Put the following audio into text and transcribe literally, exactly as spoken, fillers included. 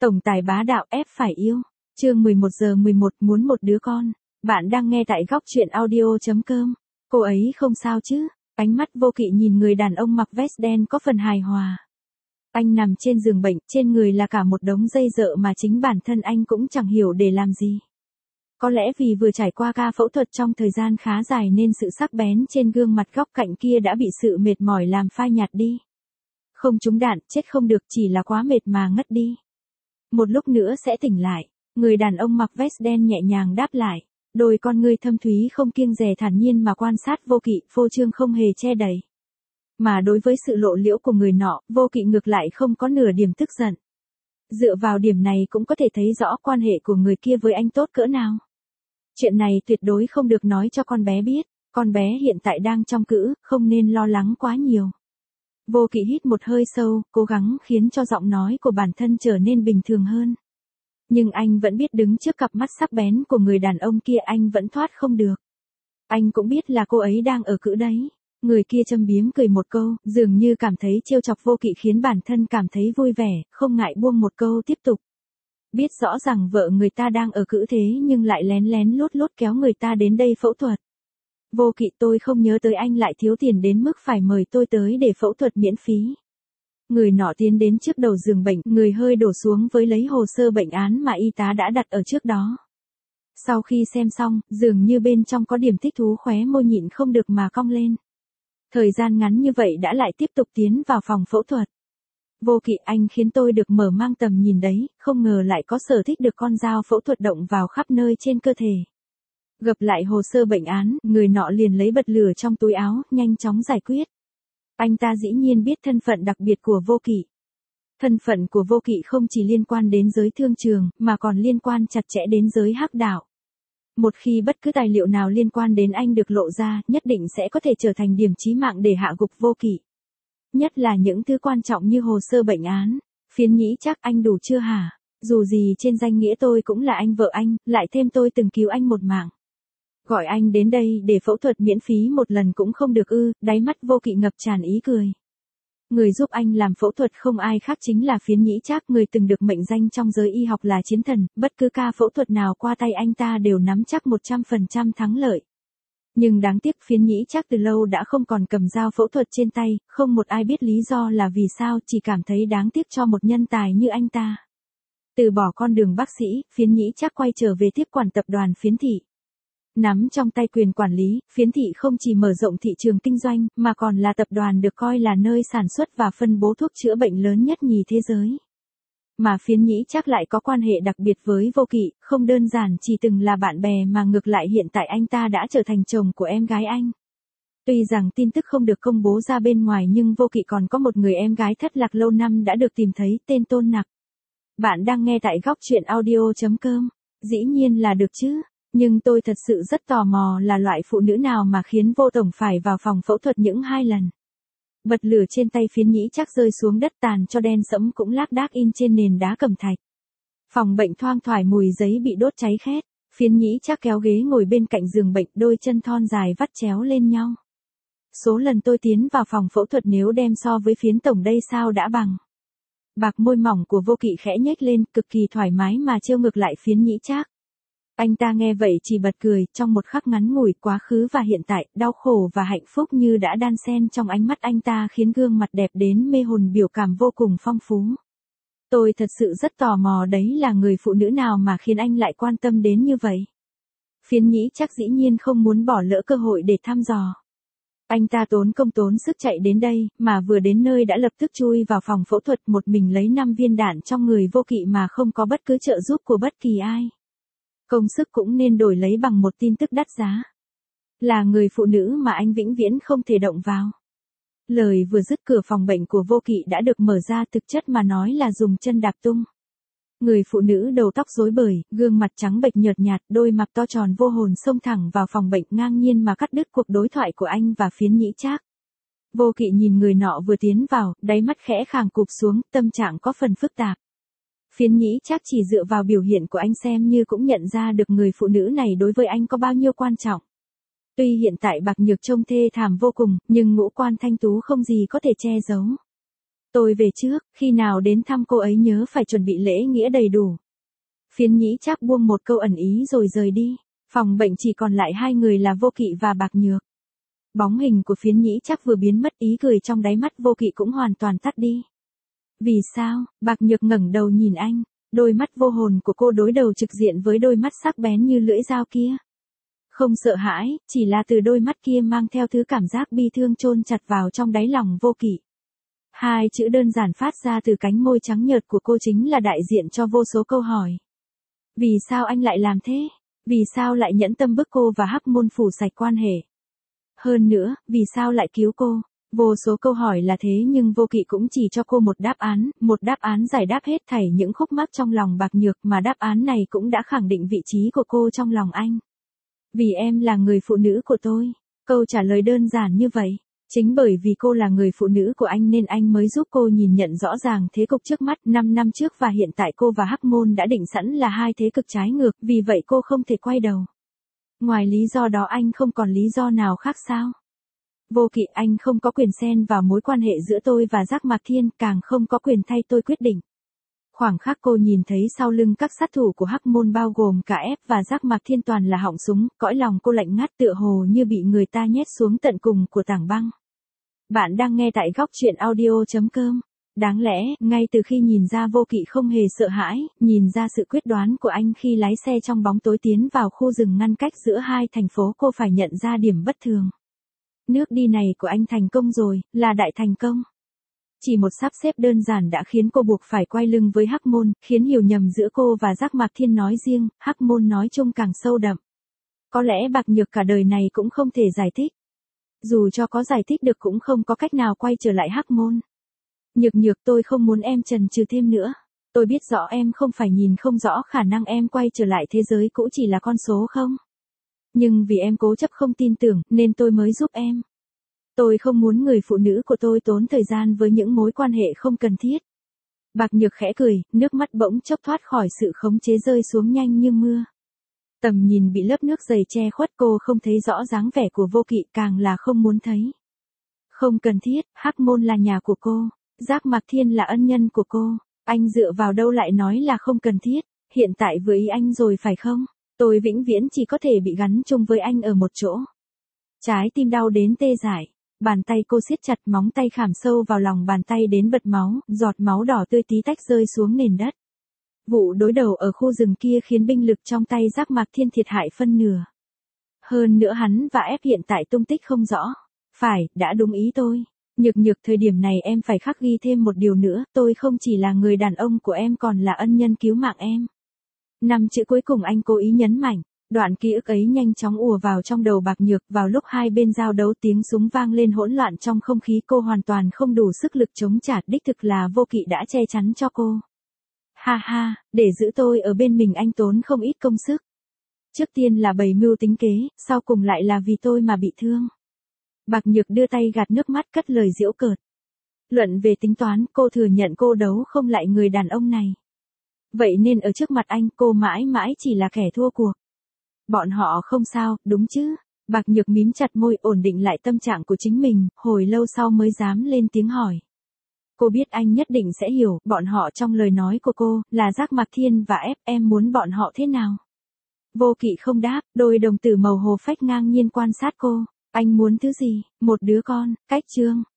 Tổng tài bá đạo ép phải yêu. Chương mười một giờ mười một muốn một đứa con. Bạn đang nghe tại góc truyện audio chấm com. Cô ấy không sao chứ? Ánh mắt Vô Kỵ nhìn người đàn ông mặc vest đen có phần hài hòa. Anh nằm trên giường bệnh, trên người là cả một đống dây dợ mà chính bản thân anh cũng chẳng hiểu để làm gì. Có lẽ vì vừa trải qua ca phẫu thuật trong thời gian khá dài nên sự sắc bén trên gương mặt góc cạnh kia đã bị sự mệt mỏi làm phai nhạt đi. Không trúng đạn, chết không được, chỉ là quá mệt mà ngất đi. Một lúc nữa sẽ tỉnh lại. Người đàn ông mặc vest đen nhẹ nhàng đáp lại. Đôi con ngươi thâm thúy không kiêng dè thản nhiên mà quan sát Vô Kỵ, phô trương không hề che đậy. Mà đối với sự lộ liễu của người nọ, Vô Kỵ ngược lại không có nửa điểm tức giận. Dựa vào điểm này cũng có thể thấy rõ quan hệ của người kia với anh tốt cỡ nào. Chuyện này tuyệt đối không được nói cho con bé biết. Con bé hiện tại đang trong cữ, không nên lo lắng quá nhiều. Vô Kỵ hít một hơi sâu, cố gắng khiến cho giọng nói của bản thân trở nên bình thường hơn. Nhưng anh vẫn biết đứng trước cặp mắt sắc bén của người đàn ông kia anh vẫn thoát không được. Anh cũng biết là cô ấy đang ở cữ đấy. Người kia châm biếm cười một câu, dường như cảm thấy trêu chọc Vô Kỵ khiến bản thân cảm thấy vui vẻ, không ngại buông một câu tiếp tục. Biết rõ rằng vợ người ta đang ở cữ thế nhưng lại lén lén lút lút kéo người ta đến đây phẫu thuật. Vô Kỵ, tôi không nhớ tới anh lại thiếu tiền đến mức phải mời tôi tới để phẫu thuật miễn phí. Người nọ tiến đến trước đầu giường bệnh, người hơi đổ xuống với lấy hồ sơ bệnh án mà y tá đã đặt ở trước đó. Sau khi xem xong, dường như bên trong có điểm thích thú, khóe môi nhịn không được mà cong lên. Thời gian ngắn như vậy đã lại tiếp tục tiến vào phòng phẫu thuật. Vô Kỵ, anh khiến tôi được mở mang tầm nhìn đấy, không ngờ lại có sở thích được con dao phẫu thuật động vào khắp nơi trên cơ thể. Gập lại hồ sơ bệnh án, người nọ liền lấy bật lửa trong túi áo, nhanh chóng giải quyết. Anh ta dĩ nhiên biết thân phận đặc biệt của Vô Kỵ. Thân phận của Vô Kỵ không chỉ liên quan đến giới thương trường, mà còn liên quan chặt chẽ đến giới hắc đạo. Một khi bất cứ tài liệu nào liên quan đến anh được lộ ra, nhất định sẽ có thể trở thành điểm chí mạng để hạ gục Vô Kỵ. Nhất là những thứ quan trọng như hồ sơ bệnh án. Phiến nhĩ chắc anh đủ chưa hả? Dù gì trên danh nghĩa tôi cũng là anh vợ anh, lại thêm tôi từng cứu anh một mạng. Gọi anh đến đây để phẫu thuật miễn phí một lần cũng không được ư? Đáy mắt Vô Kỵ ngập tràn ý cười. Người giúp anh làm phẫu thuật không ai khác chính là Phiến nhĩ trác, người từng được mệnh danh trong giới y học là chiến thần, bất cứ ca phẫu thuật nào qua tay anh ta đều nắm chắc một trăm phần trăm thắng lợi. Nhưng đáng tiếc Phiến nhĩ trác từ lâu đã không còn cầm dao phẫu thuật trên tay, không một ai biết lý do là vì sao, chỉ cảm thấy đáng tiếc cho một nhân tài như anh ta. Từ bỏ con đường bác sĩ, Phiến nhĩ trác quay trở về tiếp quản tập đoàn Phiến thị. Nắm trong tay quyền quản lý, Phiến thị không chỉ mở rộng thị trường kinh doanh, mà còn là tập đoàn được coi là nơi sản xuất và phân bố thuốc chữa bệnh lớn nhất nhì thế giới. Mà Phiến nhĩ chắc lại có quan hệ đặc biệt với Vô Kỵ, không đơn giản chỉ từng là bạn bè mà ngược lại hiện tại anh ta đã trở thành chồng của em gái anh. Tuy rằng tin tức không được công bố ra bên ngoài nhưng Vô Kỵ còn có một người em gái thất lạc lâu năm đã được tìm thấy, tên Tôn Nặc. Bạn đang nghe tại góc truyện audio chấm com. Dĩ nhiên là được chứ. Nhưng tôi thật sự rất tò mò là loại phụ nữ nào mà khiến Vô Tổng phải vào phòng phẫu thuật những hai lần. Bật lửa trên tay Phiến nhĩ chắc rơi xuống đất tàn cho đen sẫm cũng lác đác in trên nền đá cẩm thạch. Phòng bệnh thoang thoải mùi giấy bị đốt cháy khét. Phiến nhĩ chắc kéo ghế ngồi bên cạnh giường bệnh, đôi chân thon dài vắt chéo lên nhau. Số lần tôi tiến vào phòng phẫu thuật nếu đem so với Phiến Tổng đây sao đã bằng. Bạc môi mỏng của Vô Kỵ khẽ nhếch lên, cực kỳ thoải mái mà trêu ngược lại Phiến nhĩ chắc. Anh ta nghe vậy chỉ bật cười, trong một khắc ngắn ngủi quá khứ và hiện tại, đau khổ và hạnh phúc như đã đan xen trong ánh mắt anh ta khiến gương mặt đẹp đến mê hồn biểu cảm vô cùng phong phú. Tôi thật sự rất tò mò đấy là người phụ nữ nào mà khiến anh lại quan tâm đến như vậy. Phiến nhĩ chắc dĩ nhiên không muốn bỏ lỡ cơ hội để thăm dò. Anh ta tốn công tốn sức chạy đến đây, mà vừa đến nơi đã lập tức chui vào phòng phẫu thuật một mình lấy năm viên đạn trong người Vô Kỵ mà không có bất cứ trợ giúp của bất kỳ ai. Công sức cũng nên đổi lấy bằng một tin tức đắt giá. Là người phụ nữ mà anh vĩnh viễn không thể động vào. Lời vừa dứt cửa phòng bệnh của Vô Kỵ đã được mở ra, thực chất mà nói là dùng chân đạp tung. Người phụ nữ đầu tóc rối bời, gương mặt trắng bệch nhợt nhạt, đôi mắt to tròn vô hồn xông thẳng vào phòng bệnh ngang nhiên mà cắt đứt cuộc đối thoại của anh và Phiến nhĩ trác. Vô Kỵ nhìn người nọ vừa tiến vào, đáy mắt khẽ khàng cụp xuống, tâm trạng có phần phức tạp. Phiến nhĩ chắc chỉ dựa vào biểu hiện của anh xem như cũng nhận ra được người phụ nữ này đối với anh có bao nhiêu quan trọng. Tuy hiện tại bạc nhược trông thê thảm vô cùng, nhưng ngũ quan thanh tú không gì có thể che giấu. Tôi về trước, khi nào đến thăm cô ấy nhớ phải chuẩn bị lễ nghĩa đầy đủ. Phiến Nhĩ Trác buông một câu ẩn ý rồi rời đi. Phòng bệnh chỉ còn lại hai người là Vô Kỵ và Bạc Nhược. Bóng hình của Phiến Nhĩ Trác vừa biến mất, ý cười trong đáy mắt Vô Kỵ cũng hoàn toàn tắt đi. Vì sao? Bạc Nhược ngẩng đầu nhìn anh, đôi mắt vô hồn của cô đối đầu trực diện với đôi mắt sắc bén như lưỡi dao kia. Không sợ hãi, chỉ là từ đôi mắt kia mang theo thứ cảm giác bi thương chôn chặt vào trong đáy lòng Vô Kỵ. Hai chữ đơn giản phát ra từ cánh môi trắng nhợt của cô chính là đại diện cho vô số câu hỏi. Vì sao anh lại làm thế? Vì sao lại nhẫn tâm bức cô và Hắc Môn phủ sạch quan hệ? Hơn nữa, vì sao lại cứu cô? Vô số câu hỏi là thế nhưng Vô Kỵ cũng chỉ cho cô một đáp án, một đáp án giải đáp hết thảy những khúc mắc trong lòng Bạc Nhược, mà đáp án này cũng đã khẳng định vị trí của cô trong lòng anh. Vì em là người phụ nữ của tôi. Câu trả lời đơn giản như vậy. Chính bởi vì cô là người phụ nữ của anh nên anh mới giúp cô nhìn nhận rõ ràng thế cục trước mắt. Năm năm trước và hiện tại cô và Hắc Môn đã định sẵn là hai thế cực trái ngược, vì vậy cô không thể quay đầu. Ngoài lý do đó anh không còn lý do nào khác sao? Vô Kỵ, anh không có quyền xen vào mối quan hệ giữa tôi và Giác Mạc Thiên, càng không có quyền thay tôi quyết định. Khoảng khắc cô nhìn thấy sau lưng các sát thủ của Hắc Môn bao gồm cả F và Giác Mạc Thiên toàn là họng súng, cõi lòng cô lạnh ngắt tựa hồ như bị người ta nhét xuống tận cùng của tảng băng. Bạn đang nghe tại góc truyện audio chấm com. Đáng lẽ, ngay từ khi nhìn ra Vô Kỵ không hề sợ hãi, nhìn ra sự quyết đoán của anh khi lái xe trong bóng tối tiến vào khu rừng ngăn cách giữa hai thành phố, cô phải nhận ra điểm bất thường. Nước đi này của anh thành công rồi, là đại thành công. Chỉ một sắp xếp đơn giản đã khiến cô buộc phải quay lưng với Hắc Môn, khiến hiểu nhầm giữa cô và Giác Mạc Thiên nói riêng, Hắc Môn nói chung càng sâu đậm. Có lẽ Bạc Nhược cả đời này cũng không thể giải thích. Dù cho có giải thích được cũng không có cách nào quay trở lại Hắc Môn. Nhược Nhược, tôi không muốn em chần chừ thêm nữa. Tôi biết rõ em không phải nhìn không rõ khả năng em quay trở lại thế giới cũ chỉ là con số không. Nhưng vì em cố chấp không tin tưởng, nên tôi mới giúp em. Tôi không muốn người phụ nữ của tôi tốn thời gian với những mối quan hệ không cần thiết. Bạc Nhược khẽ cười, nước mắt bỗng chốc thoát khỏi sự khống chế rơi xuống nhanh như mưa. Tầm nhìn bị lớp nước dày che khuất, cô không thấy rõ dáng vẻ của Vô Kỵ, càng là không muốn thấy. Không cần thiết, Hắc Môn là nhà của cô, Giác Mạc Thiên là ân nhân của cô, anh dựa vào đâu lại nói là không cần thiết, hiện tại với ý anh rồi phải không? Tôi vĩnh viễn chỉ có thể bị gắn chung với anh ở một chỗ. Trái tim đau đến tê dại, bàn tay cô siết chặt, móng tay khảm sâu vào lòng bàn tay đến bật máu, giọt máu đỏ tươi tí tách rơi xuống nền đất. Vụ đối đầu ở khu rừng kia khiến binh lực trong tay Giác Mạc Thiên thiệt hại phân nửa. Hơn nữa hắn và ép hiện tại tung tích không rõ. Phải, đã đúng ý tôi. Nhược Nhược, thời điểm này em phải khắc ghi thêm một điều nữa, tôi không chỉ là người đàn ông của em còn là ân nhân cứu mạng em. Năm chữ cuối cùng anh cố ý nhấn mạnh, đoạn ký ức ấy nhanh chóng ùa vào trong đầu Bạc Nhược, vào lúc hai bên giao đấu tiếng súng vang lên hỗn loạn trong không khí, cô hoàn toàn không đủ sức lực chống trả, đích thực là Vô Kỵ đã che chắn cho cô. Ha ha, để giữ tôi ở bên mình anh tốn không ít công sức. Trước tiên là bày mưu tính kế, sau cùng lại là vì tôi mà bị thương. Bạc Nhược đưa tay gạt nước mắt, cất lời giễu cợt. Luận về tính toán, cô thừa nhận cô đấu không lại người đàn ông này. Vậy nên ở trước mặt anh, cô mãi mãi chỉ là kẻ thua cuộc. Bọn họ không sao, đúng chứ? Bạc Nhược mím chặt môi, ổn định lại tâm trạng của chính mình, hồi lâu sau mới dám lên tiếng hỏi. Cô biết anh nhất định sẽ hiểu, bọn họ trong lời nói của cô, là Giác Mạc Thiên và ép, em muốn bọn họ thế nào? Vô Kỵ không đáp, đôi đồng tử màu hồ phách ngang nhiên quan sát cô. Anh muốn thứ gì? Một đứa con, cách chương.